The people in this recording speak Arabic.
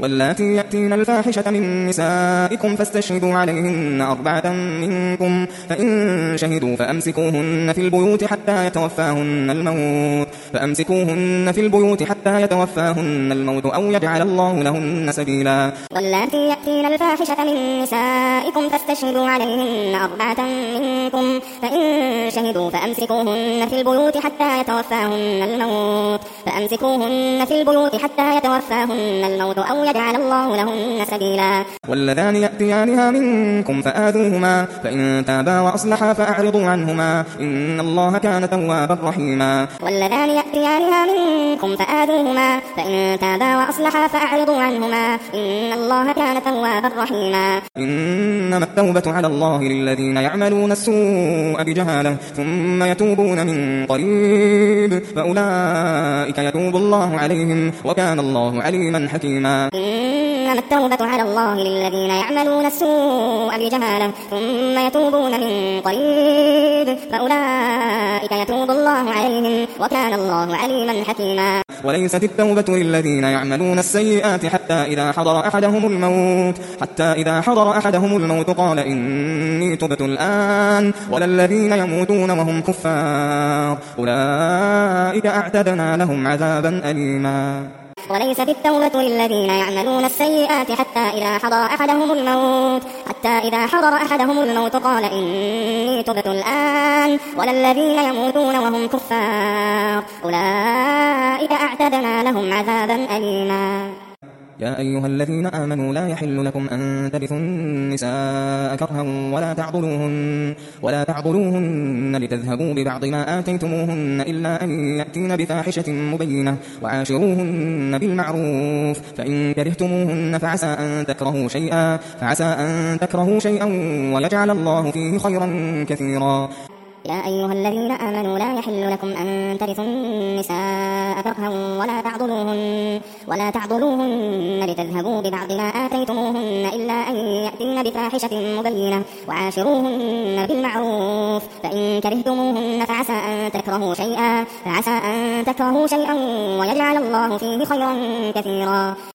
واللاتي يأتين الفاحشة من نسائكم فاستشهدوا عليهن 4 منكم، فإن شهدوا فأمسكوهن في البيوت حتى يتوفاهن الموت أو يجعل الله لهن سبيلا. واللاتي يأتين الفاحشة من نسائكم فاستشهدوا عليهن 4 منكم، فإن شهدوا فأمسكوهن في البيوت حتى يتوفاهن الموت أو يجعل الله لهن سبيلا. واللذان يأتيانها منكم فآذوهما، فإن تابا وأصلحا فأعرضوا عنهما، إن الله كان توابا رحيما. واللذان يأتيانها منكم فآذوهما، فإن تابا وأصلحا فأعرضوا عنهما، إن الله كان توابا رحيما. إنما التوبة على الله للذين يعملون السوء بجهالة ثم يتوبون من قريب فأولئك يتوب الله عليهم وكان الله عليما حكيما. إنما التوبة على الله للذين يعملون السوء بجهالة ثم يتوبون من قريب فأولئك يتوب الله عليهم وكان الله عليما حكيما. وليست التوبة للذين يعملون السيئات حتى إذا حضر أحدهم الموت قال إني تبت الآن، ولا الذين يموتون وهم كفار أولئك أعتدنا لهم عذابا أليما. وليست التوبة للذين يعملون السيئات حتى إذا حضر أحدهم الموت قال إني تبت الآن، ولا الذين يموتون وهم كفار أولئك أعتدنا لهم عذابا أليما. يا أيها الذين آمنوا لا يحل لكم أن ترثوا النساء كرها ولا تعضلوهن لتذهبوا ببعض ما آتيتموهن إلا أن يأتين بفاحشة مبينة وعاشروهن بالمعروف، فإن كرهتموهن فعسى أن تكرهوا شيئا ويجعل الله فيه خيرا كثيرا. يا أيها الذين آمنوا لا يحل لكم أن ترثوا النساء كرها ولا تعضلوهن لتذهبوا ببعض ما آتيتموهن إلا أن يأتين بفاحشة مبينة وعاشروهن بالمعروف، فإن كرهتموهن فعسى أن تكرهوا شيئا ويجعل الله فيه خيرا كثيرا.